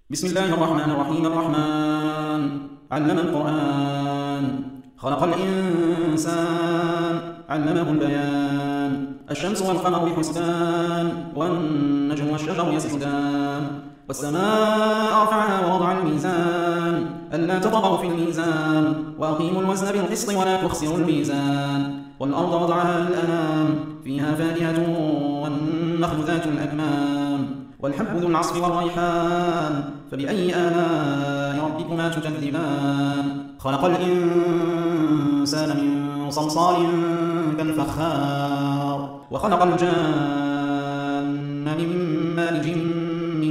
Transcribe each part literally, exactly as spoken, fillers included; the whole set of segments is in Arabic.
بسم الله الرحمن الرحيم. الرحمن علم القرآن، خلق الإنسان، علمه البيان. الشمس والقمر بحسبان، والنجم والشجر يسجدان. والسماء رفعها ووضع الميزان، ألا تطغوا في الميزان، وأقيموا الوزن بالقسط ولا تخسروا الميزان. والأرض وضعها للأنام، فيها فاكهة والنخل ذات الأكمام، والحب ذو العصف والريحان. فبأي آلاء ربكما تكذبان؟ خلق الإنسان من صلصال كالفخار، وخلق الجان من مارج من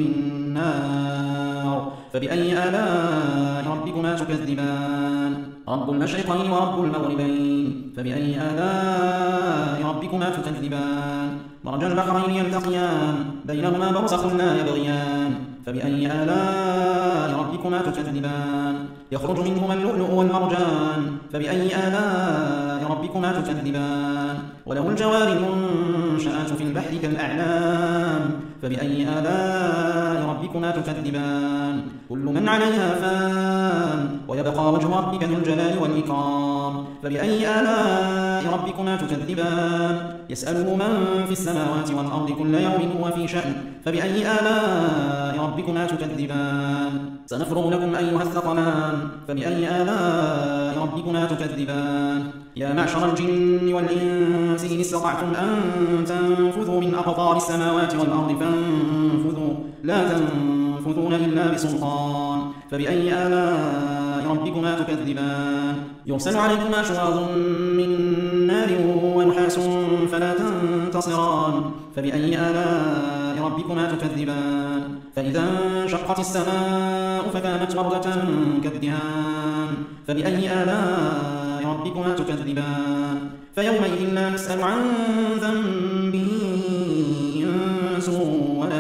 نار. فبأي آلاء ربكما تكذبان؟ رب المشرقين ورب المغربين. فبأي آلاء ربكما تكذبان؟ مرج البحرين يلتقيان، بينهما برزخ لا يبغيان. فبأي آلاء ربكما تكذبان؟ يخرج منهما اللؤلؤ والمرجان. فبأي آلاء ربكما تكذبان؟ وله الجوار المنشآت في البحر كالأعلام. فبأي آلاء ربكما تكذبان؟ كل من عليها فان، ويبقى وجه ربك ذو الجلال والإكرام. فبأي آلاء ربكما تكذبان؟ يسأله من في السماوات والأرض كل يوم هو في شأن. فبأي آلاء ربكما تكذبان؟ سنفرغ لكم أيها الثقلان. فبأي آلاء ربكما تكذبان؟ يا معشر الجن والإنس إن استطعتم أن تنفذوا من أقطار السماوات والأرض فانفذوا، لا تنفذون إلا بسلطان. فبأي آلاء ربكما تكذبان؟ يرسل عليكما شواظ من نار ونحاس فلا تنتصران. فبأي آلاء ربكما تكذبان؟ فإذا انشقت السماء فكانت وردة كالدهان. فبأي آلاء ربكما تكذبان؟ فيومئذ لا نسأل عن ذنبه إنس ولا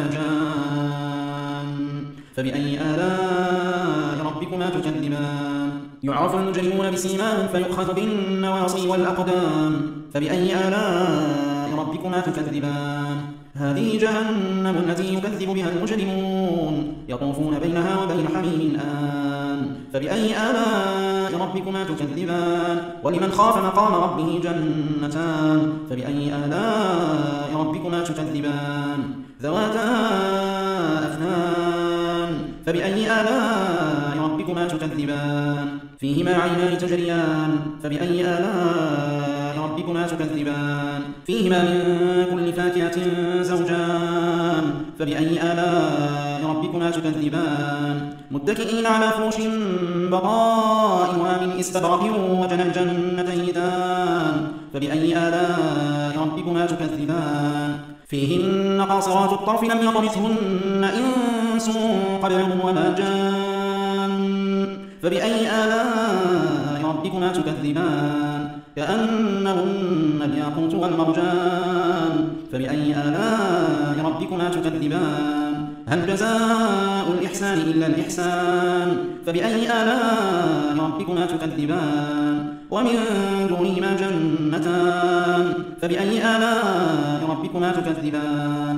جان. فبأي آلاء ربكما تكذبان؟ يعرف المجرمون بسيماهم فيؤخذ بالنواصي والأقدام. فبأي آلاء ربكما تكذبان؟ هذه جهنم التي يكذب بها المجرمون، يطوفون بينها وبين حميم آن. فبأي آلاء ربكما تكذبان؟ ولمن خاف مقام ربه جنتان. فبأي آلاء ربكما تكذبان؟ ذواتا أفنان. فبأي آلاء ربكما تكذبان؟ فيهما عينان تجريان. فبأي آلاء ربكما تكذبان؟ فيهما من كل فاكهة زوجان. فبأي آلاء ربكما تكذبان؟ متكئين على فروش بطائنها من استبرق وجنى الجنتين دان. فبأي آلاء ربكما تكذبان؟ فيهن قاصرات الطرف لم يطمثهن إنس قبلهم ولا جان. فبأي آلاء ربكما تكذبان؟ كأنهن الياقوت والمرجان. فبأي آلاء ربكما تكذبان؟ هل جزاء الإحسان إلا الإحسان؟ فبأي آلاء ربكما تكذبان؟ ومن دونهما جنتان. فبأي آلاء ربكما تكذبان؟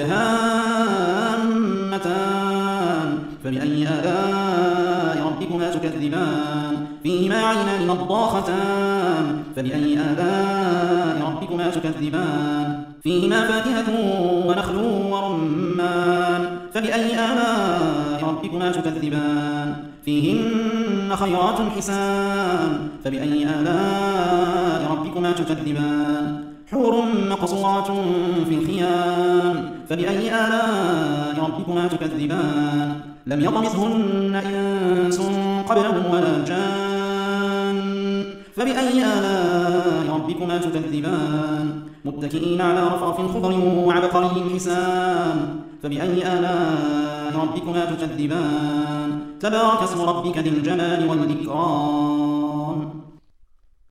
مدهامتان. فبأي آلاء ربكما تكذبان؟ فيهما عينان نضاختان. فبأي آلاء ربكما تكذبان؟ فيهما فاكهة ونخل ورمان. فبأي آلاء ربكما تكذبان؟ فيهن خيرات حسان. فبأي آلاء ربكما تكذبان؟ حور مقصورات في الخيام. فبأي آلاء ربكما تكذبان؟ لم يطمثهن إنس قبلهم ولا جان. فبأي آلاء ربكما تكذبان؟ متكئين على رفرف خضر وعبقري حسان. فبأي آلاء ربكما تكذبان؟ تبارك اسم ربك ذي الجلال والإكرام.